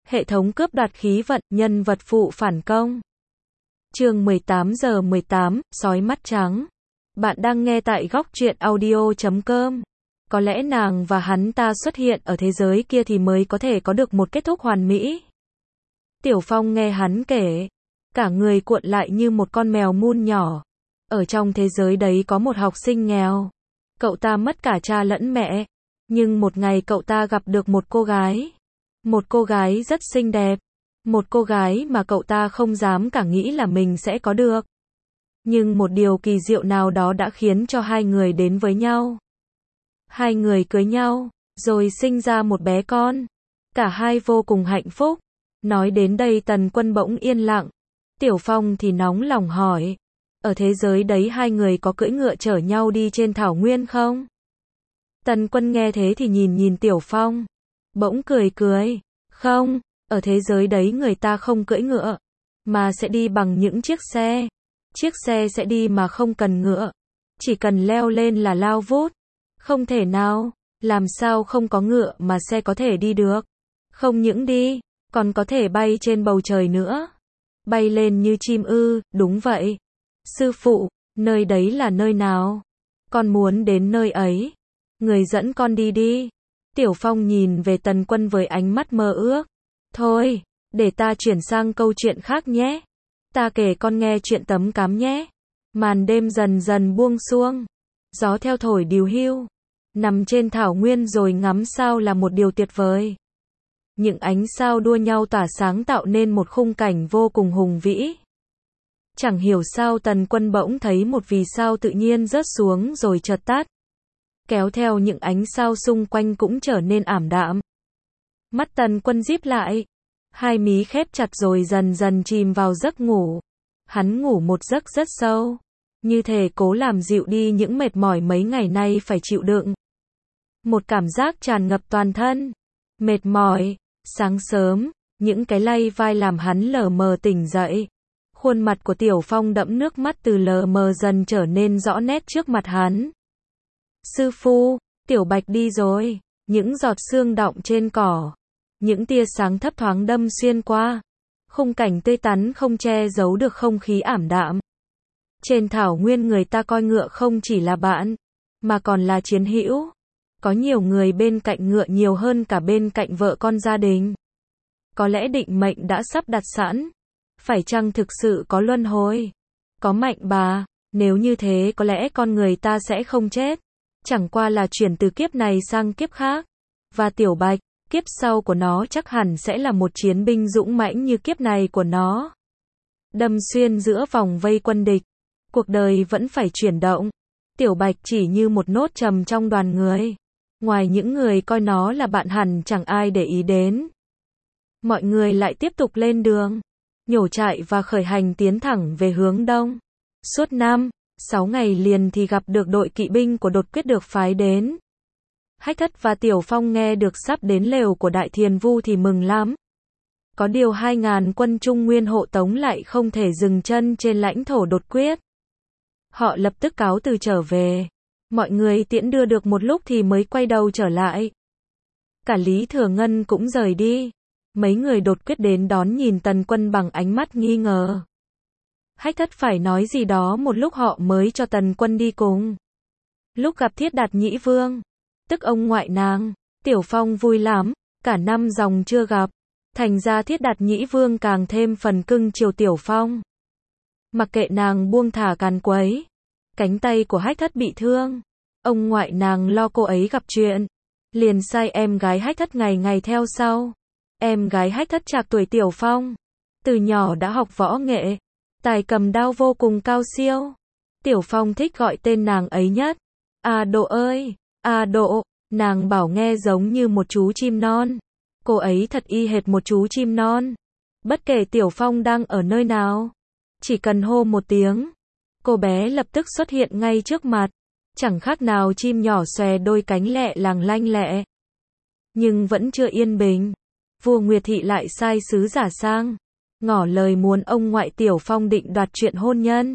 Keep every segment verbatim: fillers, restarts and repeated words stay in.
Hệ thống cướp đoạt khí vận, nhân vật phụ phản công. Chương mười tám giờ mười tám, sói mắt trắng. Bạn đang nghe tại góc truyện audio chấm com. Có lẽ nàng và hắn ta xuất hiện ở thế giới kia thì mới có thể có được một kết thúc hoàn mỹ. Tiểu Phong nghe hắn kể, cả người cuộn lại như một con mèo mun nhỏ. Ở trong thế giới đấy có một học sinh nghèo. Cậu ta mất cả cha lẫn mẹ. Nhưng một ngày cậu ta gặp được một cô gái. Một cô gái rất xinh đẹp. Một cô gái mà cậu ta không dám cả nghĩ là mình sẽ có được. Nhưng một điều kỳ diệu nào đó đã khiến cho hai người đến với nhau. Hai người cưới nhau, rồi sinh ra một bé con. Cả hai vô cùng hạnh phúc. Nói đến đây Tần Quân bỗng yên lặng. Tiểu Phong thì nóng lòng hỏi. Ở thế giới đấy hai người có cưỡi ngựa chở nhau đi trên thảo nguyên không? Tần Quân nghe thế thì nhìn nhìn Tiểu Phong. Bỗng cười cười. Không, ở thế giới đấy người ta không cưỡi ngựa. Mà sẽ đi bằng những chiếc xe. Chiếc xe sẽ đi mà không cần ngựa. Chỉ cần leo lên là lao vút. Không thể nào. Làm sao không có ngựa mà xe có thể đi được? Không những đi, còn có thể bay trên bầu trời nữa. Bay lên như chim ư? Đúng vậy. Sư phụ, nơi đấy là nơi nào? Con muốn đến nơi ấy. Người dẫn con đi đi. Tiểu Phong nhìn về Tần Quân với ánh mắt mơ ước. Thôi, để ta chuyển sang câu chuyện khác nhé. Ta kể con nghe chuyện tấm cám nhé. Màn đêm dần dần buông xuông. Gió theo thổi điều hiu. Nằm trên thảo nguyên rồi ngắm sao là một điều tuyệt vời. Những ánh sao đua nhau tỏa sáng tạo nên một khung cảnh vô cùng hùng vĩ. Chẳng hiểu sao Tần Quân bỗng thấy một vì sao tự nhiên rớt xuống rồi chợt tắt. Kéo theo những ánh sao xung quanh cũng trở nên ảm đạm. Mắt Tần Quân díp lại. Hai mí khép chặt rồi dần dần chìm vào giấc ngủ. Hắn ngủ một giấc rất sâu. Như thể cố làm dịu đi những mệt mỏi mấy ngày nay phải chịu đựng. Một cảm giác tràn ngập toàn thân. Mệt mỏi. Sáng sớm, những cái lay vai làm hắn lờ mờ tỉnh dậy. Khuôn mặt của Tiểu Phong đẫm nước mắt từ lờ mờ dần trở nên rõ nét trước mặt hắn. Sư phụ, Tiểu Bạch đi rồi. Những giọt sương đọng trên cỏ. Những tia sáng thấp thoáng đâm xuyên qua. Khung cảnh tươi tắn không che giấu được không khí ảm đạm. Trên thảo nguyên người ta coi ngựa không chỉ là bạn, mà còn là chiến hữu. Có nhiều người bên cạnh ngựa nhiều hơn cả bên cạnh vợ con gia đình. Có lẽ định mệnh đã sắp đặt sẵn. Phải chăng thực sự có luân hồi? Có mạnh bà, nếu như thế có lẽ con người ta sẽ không chết. Chẳng qua là chuyển từ kiếp này sang kiếp khác. Và Tiểu Bạch, kiếp sau của nó chắc hẳn sẽ là một chiến binh dũng mãnh như kiếp này của nó. Đâm xuyên giữa vòng vây quân địch. Cuộc đời vẫn phải chuyển động. Tiểu Bạch chỉ như một nốt trầm trong đoàn người. Ngoài những người coi nó là bạn hẳn chẳng ai để ý đến. Mọi người lại tiếp tục lên đường. Nhổ trại và khởi hành tiến thẳng về hướng đông. Suốt năm, sáu ngày liền thì gặp được đội kỵ binh của đột quyết được phái đến. Hách Thất và Tiểu Phong nghe được sắp đến lều của Đại Thiền Vu thì mừng lắm. Có điều hai ngàn quân Trung Nguyên hộ tống lại không thể dừng chân trên lãnh thổ đột quyết. Họ lập tức cáo từ trở về. Mọi người tiễn đưa được một lúc thì mới quay đầu trở lại. Cả Lý Thừa Ngân cũng rời đi. Mấy người đột quyết đến đón nhìn Tần Quân bằng ánh mắt nghi ngờ. Hách Thất phải nói gì đó một lúc họ mới cho Tần Quân đi cùng. Lúc gặp Thiết Đạt Nhĩ Vương, tức ông ngoại nàng, Tiểu Phong vui lắm, cả năm dòng chưa gặp. Thành ra Thiết Đạt Nhĩ Vương càng thêm phần cưng chiều Tiểu Phong. Mặc kệ nàng buông thả càn quấy. Cánh tay của Hách Thất bị thương. Ông ngoại nàng lo cô ấy gặp chuyện. Liền sai em gái Hách Thất ngày ngày theo sau. Em gái Hách Thất trạc tuổi Tiểu Phong. Từ nhỏ đã học võ nghệ. Tài cầm đao vô cùng cao siêu. Tiểu Phong thích gọi tên nàng ấy nhất. A Độ ơi, A Độ, nàng bảo nghe giống như một chú chim non. Cô ấy thật y hệt một chú chim non. Bất kể Tiểu Phong đang ở nơi nào. Chỉ cần hô một tiếng. Cô bé lập tức xuất hiện ngay trước mặt. Chẳng khác nào chim nhỏ xòe đôi cánh lẹ làng lanh lẹ. Nhưng vẫn chưa yên bình. Vua Nguyệt Thị lại sai sứ giả sang. Ngỏ lời muốn ông ngoại Tiểu Phong định đoạt chuyện hôn nhân.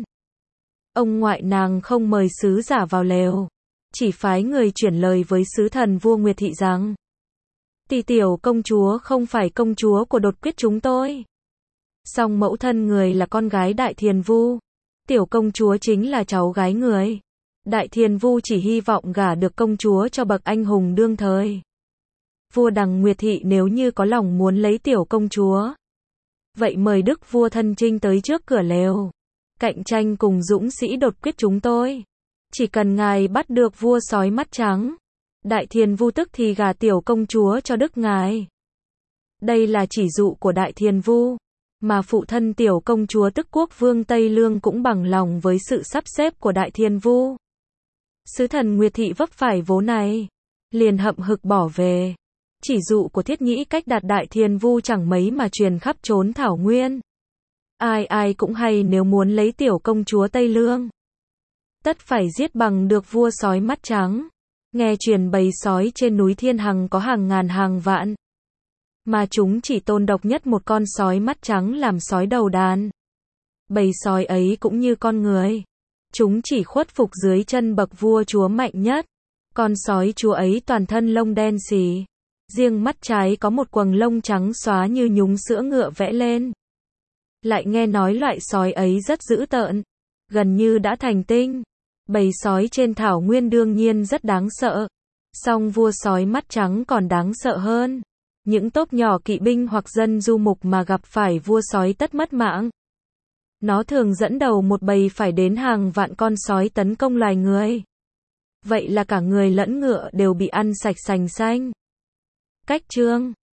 Ông ngoại nàng không mời sứ giả vào lều. Chỉ phái người chuyển lời với sứ thần vua Nguyệt Thị rằng. Tỷ tiểu công chúa không phải công chúa của đột quyết chúng tôi. Song mẫu thân người là con gái Đại Thiền Vu. Tiểu công chúa chính là cháu gái người. Đại Thiền Vu chỉ hy vọng gả được công chúa cho bậc anh hùng đương thời. Vua Đằng Nguyệt Thị nếu như có lòng muốn lấy tiểu công chúa, vậy mời đức vua thân chinh tới trước cửa lều, cạnh tranh cùng dũng sĩ đột quyết chúng tôi. Chỉ cần ngài bắt được vua sói mắt trắng, Đại Thiền Vu tức thì gả tiểu công chúa cho đức ngài. Đây là chỉ dụ của Đại Thiền Vu, mà phụ thân tiểu công chúa tức quốc vương Tây Lương cũng bằng lòng với sự sắp xếp của Đại Thiền Vu. Sứ thần Nguyệt Thị vấp phải vố này, liền hậm hực bỏ về. Chỉ dụ của Thiết Nhĩ Cách đặt Đại Thiền Vu chẳng mấy mà truyền khắp chốn thảo nguyên. Ai ai cũng hay nếu muốn lấy tiểu công chúa Tây Lương, tất phải giết bằng được vua sói mắt trắng. Nghe truyền bầy sói trên núi Thiên Hằng có hàng ngàn hàng vạn, mà chúng chỉ tôn độc nhất một con sói mắt trắng làm sói đầu đàn. Bầy sói ấy cũng như con người, chúng chỉ khuất phục dưới chân bậc vua chúa mạnh nhất. Con sói chúa ấy toàn thân lông đen xì, riêng mắt trái có một quầng lông trắng xóa như nhúng sữa ngựa vẽ lên. Lại nghe nói loại sói ấy rất dữ tợn, gần như đã thành tinh. Bầy sói trên thảo nguyên đương nhiên rất đáng sợ, song vua sói mắt trắng còn đáng sợ hơn. Những tốp nhỏ kỵ binh hoặc dân du mục mà gặp phải vua sói tất mất mạng. Nó thường dẫn đầu một bầy phải đến hàng vạn con sói tấn công loài người. Vậy là cả người lẫn ngựa đều bị ăn sạch sành xanh. Cách chương